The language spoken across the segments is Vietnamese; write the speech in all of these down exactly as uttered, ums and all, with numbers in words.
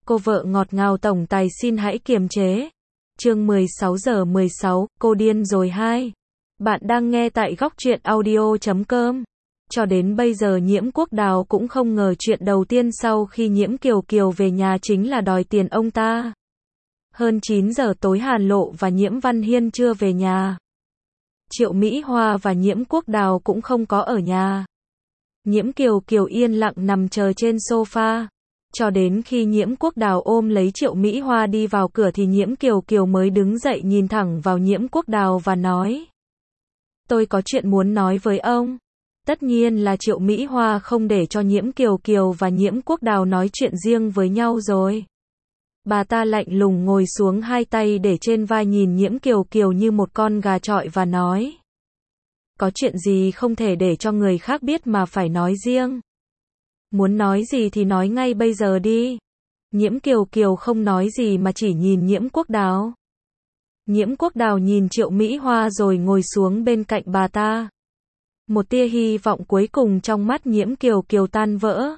Cô vợ ngọt ngào tổng tài xin hãy kiềm chế. Chương mười sáu giờ mười sáu, cô điên rồi hai. Bạn đang nghe tại góc truyện audio chấm com. Cho đến bây giờ Nhiễm Quốc Đào cũng không ngờ chuyện đầu tiên sau khi Nhiễm Kiều Kiều về nhà chính là đòi tiền ông ta. Hơn chín giờ tối Hàn Lộ và Nhiễm Văn Hiên chưa về nhà. Triệu Mỹ Hoa và Nhiễm Quốc Đào cũng không có ở nhà. Nhiễm Kiều Kiều yên lặng nằm chờ trên sofa. Cho đến khi Nhiễm Quốc Đào ôm lấy Triệu Mỹ Hoa đi vào cửa thì Nhiễm Kiều Kiều mới đứng dậy nhìn thẳng vào Nhiễm Quốc Đào và nói: Tôi có chuyện muốn nói với ông. Tất nhiên là Triệu Mỹ Hoa không để cho Nhiễm Kiều Kiều và Nhiễm Quốc Đào nói chuyện riêng với nhau rồi. Bà ta lạnh lùng ngồi xuống, hai tay để trên vai, nhìn Nhiễm Kiều Kiều như một con gà chọi và nói: Có chuyện gì không thể để cho người khác biết mà phải nói riêng? Muốn nói gì thì nói ngay bây giờ đi. Nhiễm Kiều Kiều không nói gì mà chỉ nhìn Nhiễm Quốc Đào. Nhiễm Quốc Đào nhìn Triệu Mỹ Hoa rồi ngồi xuống bên cạnh bà ta. Một tia hy vọng cuối cùng trong mắt Nhiễm Kiều Kiều tan vỡ.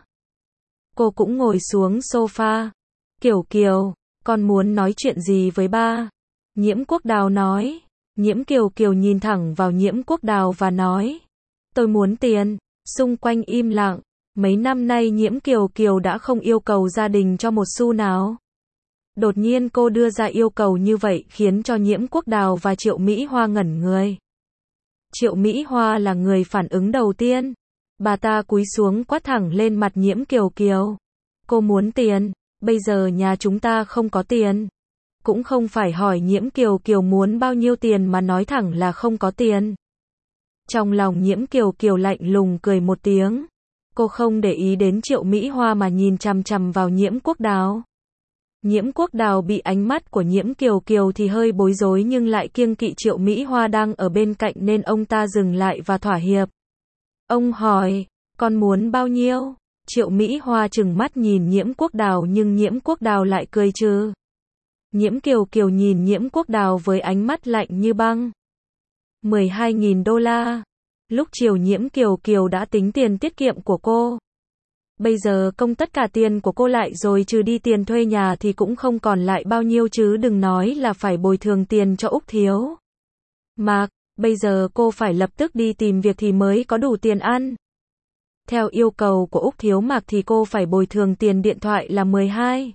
Cô cũng ngồi xuống sofa. Kiều Kiều, con muốn nói chuyện gì với ba? Nhiễm Quốc Đào nói. Nhiễm Kiều Kiều nhìn thẳng vào Nhiễm Quốc Đào và nói: Tôi muốn tiền. Xung quanh im lặng. Mấy năm nay Nhiễm Kiều Kiều đã không yêu cầu gia đình cho một xu nào. Đột nhiên cô đưa ra yêu cầu như vậy khiến cho Nhiễm Quốc Đào và Triệu Mỹ Hoa ngẩn người. Triệu Mỹ Hoa là người phản ứng đầu tiên. Bà ta cúi xuống quát thẳng lên mặt Nhiễm Kiều Kiều. Cô muốn tiền, bây giờ nhà chúng ta không có tiền. Cũng không phải hỏi Nhiễm Kiều Kiều muốn bao nhiêu tiền mà nói thẳng là không có tiền. Trong lòng Nhiễm Kiều Kiều lạnh lùng cười một tiếng. Cô không để ý đến Triệu Mỹ Hoa mà nhìn chằm chằm vào Nhiễm Quốc Đào. Nhiễm Quốc Đào bị ánh mắt của Nhiễm Kiều Kiều thì hơi bối rối nhưng lại kiêng kỵ Triệu Mỹ Hoa đang ở bên cạnh nên ông ta dừng lại và thỏa hiệp. Ông hỏi, con muốn bao nhiêu? Triệu Mỹ Hoa trừng mắt nhìn Nhiễm Quốc Đào nhưng Nhiễm Quốc Đào lại cười trừ. Nhiễm Kiều Kiều nhìn Nhiễm Quốc Đào với ánh mắt lạnh như băng. mười hai nghìn đô la. Lúc chiều Nhiễm Kiều Kiều đã tính tiền tiết kiệm của cô. Bây giờ công tất cả tiền của cô lại rồi, trừ đi tiền thuê nhà thì cũng không còn lại bao nhiêu, chứ đừng nói là phải bồi thường tiền cho Úc Thiếu. Mạc, bây giờ cô phải lập tức đi tìm việc thì mới có đủ tiền ăn. Theo yêu cầu của Úc Thiếu Mạc thì cô phải bồi thường tiền điện thoại là mười hai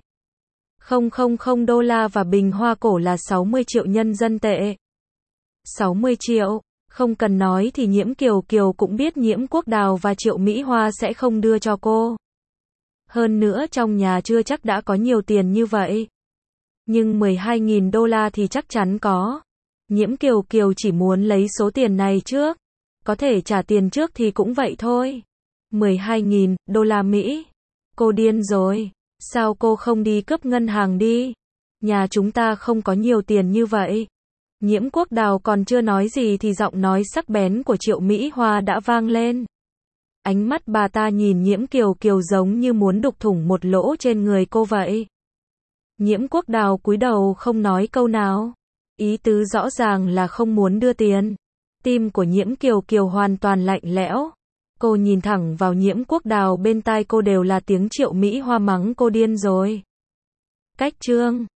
nghìn đô la và bình hoa cổ là sáu mươi triệu nhân dân tệ. sáu mươi triệu. Không cần nói thì Nhiễm Kiều Kiều cũng biết Nhiễm Quốc Đào và Triệu Mỹ Hoa sẽ không đưa cho cô. Hơn nữa trong nhà chưa chắc đã có nhiều tiền như vậy. Nhưng mười hai nghìn đô la thì chắc chắn có. Nhiễm Kiều Kiều chỉ muốn lấy số tiền này trước. Có thể trả tiền trước thì cũng vậy thôi. mười hai nghìn đô la Mỹ. Cô điên rồi. Sao cô không đi cướp ngân hàng đi? Nhà chúng ta không có nhiều tiền như vậy. Nhiễm Quốc Đào còn chưa nói gì thì giọng nói sắc bén của Triệu Mỹ Hoa đã vang lên. Ánh mắt bà ta nhìn Nhiễm Kiều Kiều giống như muốn đục thủng một lỗ trên người cô vậy. Nhiễm Quốc Đào cúi đầu không nói câu nào. Ý tứ rõ ràng là không muốn đưa tiền. Tim của Nhiễm Kiều Kiều hoàn toàn lạnh lẽo. Cô nhìn thẳng vào Nhiễm Quốc Đào, bên tai cô đều là tiếng Triệu Mỹ Hoa mắng cô điên rồi. Cách chương